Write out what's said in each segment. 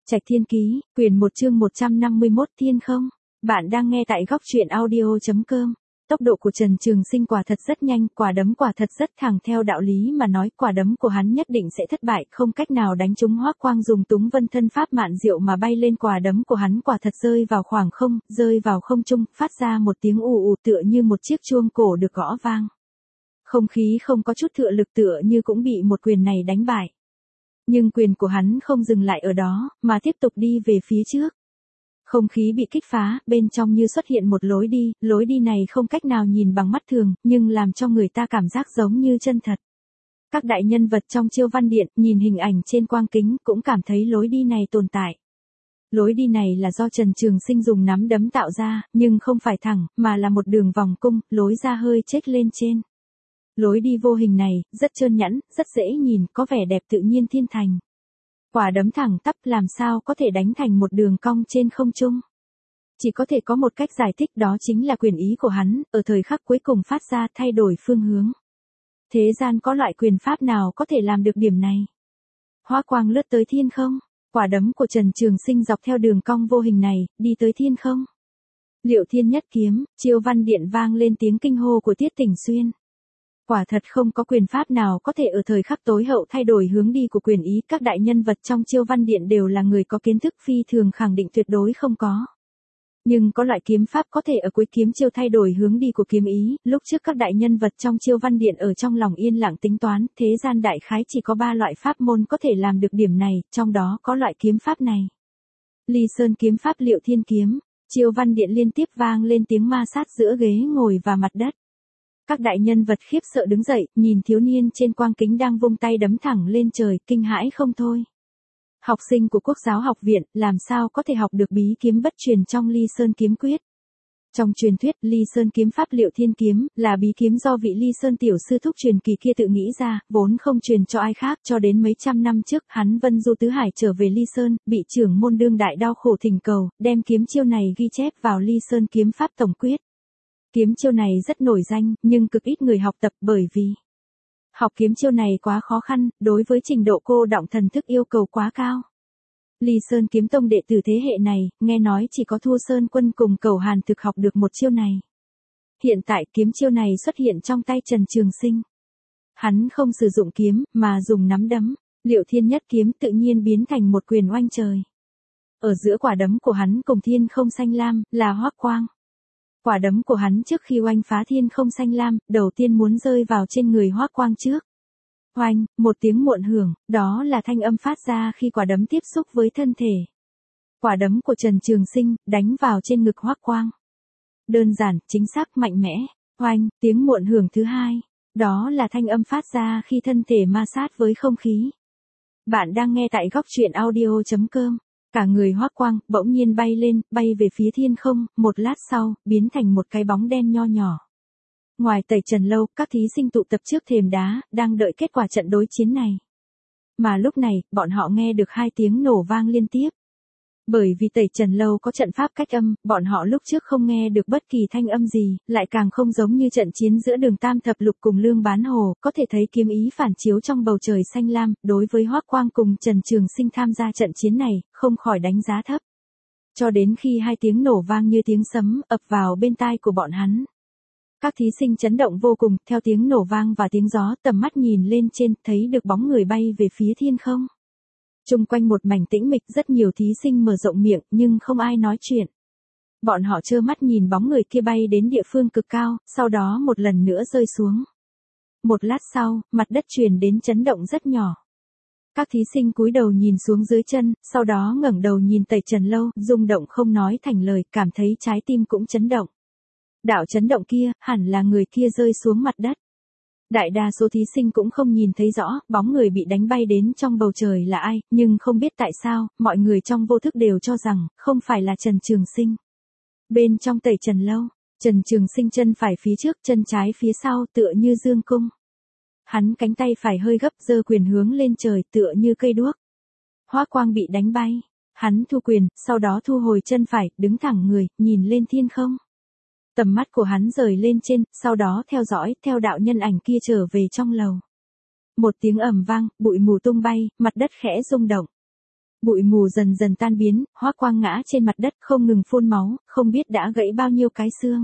Trạch Thiên Ký, quyển 1 chương 151 Thiên Không. Bạn đang nghe tại góc truyện audio.com. Tốc độ của Trần Trường Sinh quả thật rất nhanh, quả đấm quả thật rất thẳng, theo đạo lý mà nói quả đấm của hắn nhất định sẽ thất bại, không cách nào đánh trúng. Hoắc Quang dùng Túng Vân thân pháp mạn diệu mà bay lên, quả đấm của hắn quả thật rơi vào khoảng không, rơi vào không trung, phát ra một tiếng ù ù tựa như một chiếc chuông cổ được gõ vang. Không khí không có chút tựa lực, tựa như cũng bị một quyền này đánh bại. Nhưng quyền của hắn không dừng lại ở đó, mà tiếp tục đi về phía trước. Không khí bị kích phá, bên trong như xuất hiện một lối đi này không cách nào nhìn bằng mắt thường, nhưng làm cho người ta cảm giác giống như chân thật. Các đại nhân vật trong Chiêu Văn Điện, nhìn hình ảnh trên quang kính, cũng cảm thấy lối đi này tồn tại. Lối đi này là do Trần Trường Sinh dùng nắm đấm tạo ra, nhưng không phải thẳng, mà là một đường vòng cung, lối ra hơi chếch lên trên. Lối đi vô hình này, rất trơn nhẵn, rất dễ nhìn, có vẻ đẹp tự nhiên thiên thành. Quả đấm thẳng tắp làm sao có thể đánh thành một đường cong trên không trung. Chỉ có thể có một cách giải thích, đó chính là quyền ý của hắn, ở thời khắc cuối cùng phát ra thay đổi phương hướng. Thế gian có loại quyền pháp nào có thể làm được điểm này? Hóa quang lướt tới thiên không, quả đấm của Trần Trường Sinh dọc theo đường cong vô hình này, đi tới thiên không. Liệu Thiên Nhất Kiếm, Chiêu Văn Điện vang lên tiếng kinh hô của Tiết Tỉnh Xuyên. Quả thật không có quyền pháp nào có thể ở thời khắc tối hậu thay đổi hướng đi của quyền ý, các đại nhân vật trong Chiêu Văn Điện đều là người có kiến thức, phi thường khẳng định tuyệt đối không có. Nhưng có loại kiếm pháp có thể ở cuối kiếm chiêu thay đổi hướng đi của kiếm ý, lúc trước các đại nhân vật trong Chiêu Văn Điện ở trong lòng yên lặng tính toán, thế gian đại khái chỉ có 3 loại pháp môn có thể làm được điểm này, trong đó có loại kiếm pháp này. Ly Sơn kiếm pháp, Liệu Thiên kiếm, Chiêu Văn Điện liên tiếp vang lên tiếng ma sát giữa ghế ngồi và mặt đất. Các đại nhân vật khiếp sợ đứng dậy, nhìn thiếu niên trên quang kính đang vung tay đấm thẳng lên trời, kinh hãi không thôi. Học sinh của Quốc giáo học viện, làm sao có thể học được bí kiếm bất truyền trong Ly Sơn kiếm quyết? Trong truyền thuyết, Ly Sơn kiếm pháp Liệu Thiên kiếm, là bí kiếm do vị Ly Sơn tiểu sư thúc truyền kỳ kia tự nghĩ ra, vốn không truyền cho ai khác, cho đến mấy trăm năm trước, hắn vân du tứ hải trở về Ly Sơn, bị trưởng môn đương đại đau khổ thỉnh cầu, đem kiếm chiêu này ghi chép vào Ly Sơn kiếm pháp tổng quyết. Kiếm chiêu này rất nổi danh, nhưng cực ít người học tập, bởi vì học kiếm chiêu này quá khó khăn, đối với trình độ cô đọng thần thức yêu cầu quá cao. Ly Sơn kiếm tông đệ tử thế hệ này, nghe nói chỉ có Thu Sơn Quân cùng Cẩu Hàn thực học được một chiêu này. Hiện tại kiếm chiêu này xuất hiện trong tay Trần Trường Sinh. Hắn không sử dụng kiếm, mà dùng nắm đấm, Liệu Thiên Nhất kiếm tự nhiên biến thành một quyền oanh trời. Ở giữa quả đấm của hắn cùng thiên không xanh lam, là Hoắc Quang. Quả đấm của hắn trước khi oanh phá thiên không xanh lam, đầu tiên muốn rơi vào trên người Hoắc Quang trước. Oanh, một tiếng muộn hưởng, đó là thanh âm phát ra khi quả đấm tiếp xúc với thân thể. Quả đấm của Trần Trường Sinh, đánh vào trên ngực Hoắc Quang. Đơn giản, chính xác, mạnh mẽ. Oanh, tiếng muộn hưởng thứ hai, đó là thanh âm phát ra khi thân thể ma sát với không khí. Bạn đang nghe tại góc truyện audio.com. Cả người Hoắc Quang bỗng nhiên bay lên, bay về phía thiên không, một lát sau, biến thành một cái bóng đen nho nhỏ. Ngoài Tẩy Trần lâu, các thí sinh tụ tập trước thềm đá, đang đợi kết quả trận đối chiến này. Mà lúc này, bọn họ nghe được 2 tiếng nổ vang liên tiếp. Bởi vì Tẩy Trần lâu có trận pháp cách âm, bọn họ lúc trước không nghe được bất kỳ thanh âm gì, lại càng không giống như trận chiến giữa Đường Tam Thập Lục cùng Lương Bán Hồ, có thể thấy kiếm ý phản chiếu trong bầu trời xanh lam, đối với Hoắc Quang cùng Trần Trường Sinh tham gia trận chiến này, không khỏi đánh giá thấp. Cho đến khi 2 tiếng nổ vang như tiếng sấm, ập vào bên tai của bọn hắn. Các thí sinh chấn động vô cùng, theo tiếng nổ vang và tiếng gió, tầm mắt nhìn lên trên, thấy được bóng người bay về phía thiên không. Chung quanh một mảnh tĩnh mịch, rất nhiều thí sinh mở rộng miệng, nhưng không ai nói chuyện. Bọn họ trơ mắt nhìn bóng người kia bay đến địa phương cực cao, sau đó một lần nữa rơi xuống. Một lát sau, mặt đất truyền đến chấn động rất nhỏ. Các thí sinh cúi đầu nhìn xuống dưới chân, sau đó ngẩng đầu nhìn Tẩy Trần lâu, rung động không nói thành lời, cảm thấy trái tim cũng chấn động. Đạo chấn động kia, hẳn là người kia rơi xuống mặt đất. Đại đa số thí sinh cũng không nhìn thấy rõ, bóng người bị đánh bay đến trong bầu trời là ai, nhưng không biết tại sao, mọi người trong vô thức đều cho rằng, không phải là Trần Trường Sinh. Bên trong Tẩy Trần lâu, Trần Trường Sinh chân phải phía trước, chân trái phía sau, tựa như dương cung. Hắn cánh tay phải hơi gấp, giơ quyền hướng lên trời, tựa như cây đuốc. Hoắc Quang bị đánh bay, hắn thu quyền, sau đó thu hồi chân phải, đứng thẳng người, nhìn lên thiên không. Tầm mắt của hắn rời lên trên, sau đó theo dõi, theo đạo nhân ảnh kia trở về trong lầu. Một tiếng ầm vang, bụi mù tung bay, mặt đất khẽ rung động. Bụi mù dần dần tan biến, Hoắc Quang ngã trên mặt đất không ngừng phun máu, không biết đã gãy bao nhiêu cái xương.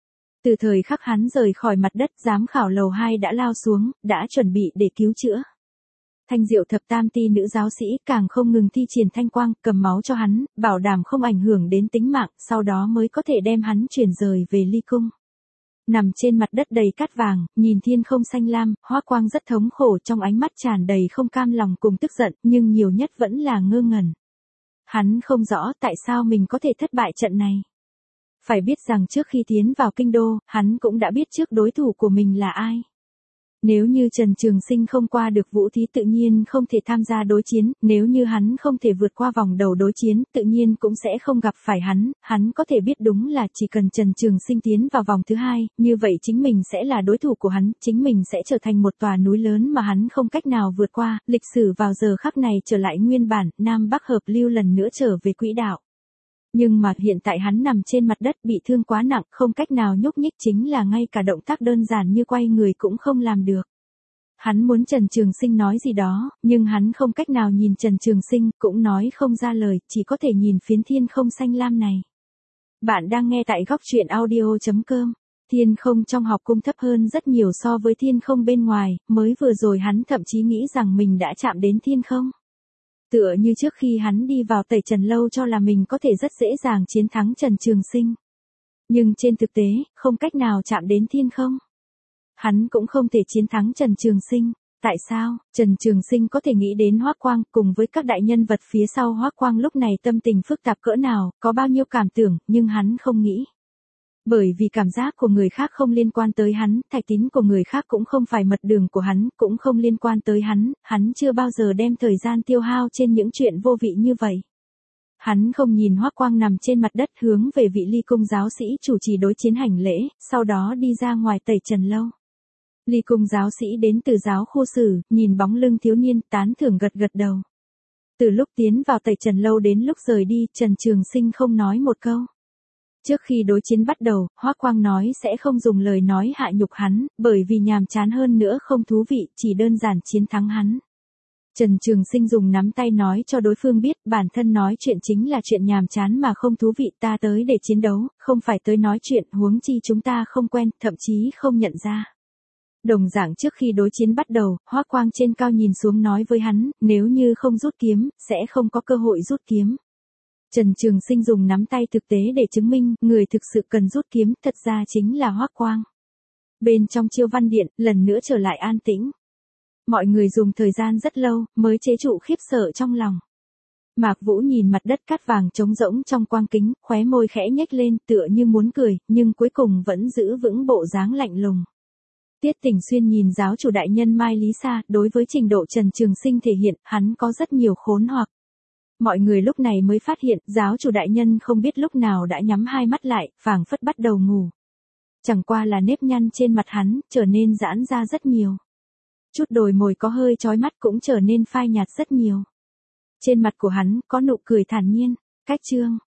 Từ thời khắc hắn rời khỏi mặt đất, giám khảo lầu 2 đã lao xuống, đã chuẩn bị để cứu chữa. Thanh Diệu thập tam ti nữ giáo sĩ càng không ngừng thi triển thanh quang, cầm máu cho hắn, bảo đảm không ảnh hưởng đến tính mạng, sau đó mới có thể đem hắn chuyển rời về ly cung. Nằm trên mặt đất đầy cát vàng, nhìn thiên không xanh lam, Hoắc Quang rất thống khổ, trong ánh mắt tràn đầy không cam lòng cùng tức giận, nhưng nhiều nhất vẫn là ngơ ngẩn. Hắn không rõ tại sao mình có thể thất bại trận này. Phải biết rằng trước khi tiến vào kinh đô, hắn cũng đã biết trước đối thủ của mình là ai. Nếu như Trần Trường Sinh không qua được vũ thí tự nhiên không thể tham gia đối chiến, nếu như hắn không thể vượt qua vòng đầu đối chiến tự nhiên cũng sẽ không gặp phải hắn có thể biết đúng là chỉ cần Trần Trường Sinh tiến vào vòng thứ 2, như vậy chính mình sẽ là đối thủ của hắn, chính mình sẽ trở thành một tòa núi lớn mà hắn không cách nào vượt qua, lịch sử vào giờ khắc này trở lại nguyên bản, Nam Bắc hợp lưu lần nữa trở về quỹ đạo. Nhưng mà hiện tại hắn nằm trên mặt đất bị thương quá nặng, không cách nào nhúc nhích, chính là ngay cả động tác đơn giản như quay người cũng không làm được. Hắn muốn Trần Trường Sinh nói gì đó, nhưng hắn không cách nào nhìn Trần Trường Sinh, cũng nói không ra lời, chỉ có thể nhìn phiến thiên không xanh lam này. Bạn đang nghe tại góc truyện audio.com. Thiên không trong học cung thấp hơn rất nhiều so với thiên không bên ngoài, mới vừa rồi hắn thậm chí nghĩ rằng mình đã chạm đến thiên không. Tựa như trước khi hắn đi vào Tẩy Trần Lâu cho là mình có thể rất dễ dàng chiến thắng Trần Trường Sinh. Nhưng trên thực tế, không cách nào chạm đến thiên không. Hắn cũng không thể chiến thắng Trần Trường Sinh. Tại sao? Trần Trường Sinh có thể nghĩ đến Hoắc Quang cùng với các đại nhân vật phía sau Hoắc Quang lúc này tâm tình phức tạp cỡ nào, có bao nhiêu cảm tưởng, nhưng hắn không nghĩ. Bởi vì cảm giác của người khác không liên quan tới hắn, thạch tín của người khác cũng không phải mật đường của hắn, cũng không liên quan tới hắn chưa bao giờ đem thời gian tiêu hao trên những chuyện vô vị như vậy. Hắn không nhìn Hoắc Quang nằm trên mặt đất hướng về vị ly cung giáo sĩ chủ trì đối chiến hành lễ, sau đó đi ra ngoài Tẩy Trần Lâu. Ly cung giáo sĩ đến từ giáo khu sử, nhìn bóng lưng thiếu niên tán thưởng gật gật đầu. Từ lúc tiến vào Tẩy Trần Lâu đến lúc rời đi, Trần Trường Sinh không nói một câu. Trước khi đối chiến bắt đầu, Hoắc Quang nói sẽ không dùng lời nói hạ nhục hắn, bởi vì nhàm chán hơn nữa không thú vị, chỉ đơn giản chiến thắng hắn. Trần Trường Sinh dùng nắm tay nói cho đối phương biết, bản thân nói chuyện chính là chuyện nhàm chán mà không thú vị, ta tới để chiến đấu, không phải tới nói chuyện, huống chi chúng ta không quen, thậm chí không nhận ra. Đồng dạng trước khi đối chiến bắt đầu, Hoắc Quang trên cao nhìn xuống nói với hắn, nếu như không rút kiếm, sẽ không có cơ hội rút kiếm. Trần Trường Sinh dùng nắm tay thực tế để chứng minh, người thực sự cần rút kiếm, thật ra chính là Hoắc Quang. Bên trong Chiêu Văn Điện, lần nữa trở lại an tĩnh. Mọi người dùng thời gian rất lâu, mới chế trụ khiếp sợ trong lòng. Mạc Vũ nhìn mặt đất cát vàng trống rỗng trong quang kính, khóe môi khẽ nhếch lên, tựa như muốn cười, nhưng cuối cùng vẫn giữ vững bộ dáng lạnh lùng. Tiết Tỉnh Xuyên nhìn giáo chủ đại nhân Mai Lý Sa, đối với trình độ Trần Trường Sinh thể hiện, hắn có rất nhiều khốn hoặc. Mọi người lúc này mới phát hiện, giáo chủ đại nhân không biết lúc nào đã nhắm hai mắt lại, phảng phất bắt đầu ngủ. Chẳng qua là nếp nhăn trên mặt hắn, trở nên giãn ra rất nhiều. Chút đồi mồi có hơi chói mắt cũng trở nên phai nhạt rất nhiều. Trên mặt của hắn, có nụ cười thản nhiên. Cách chương.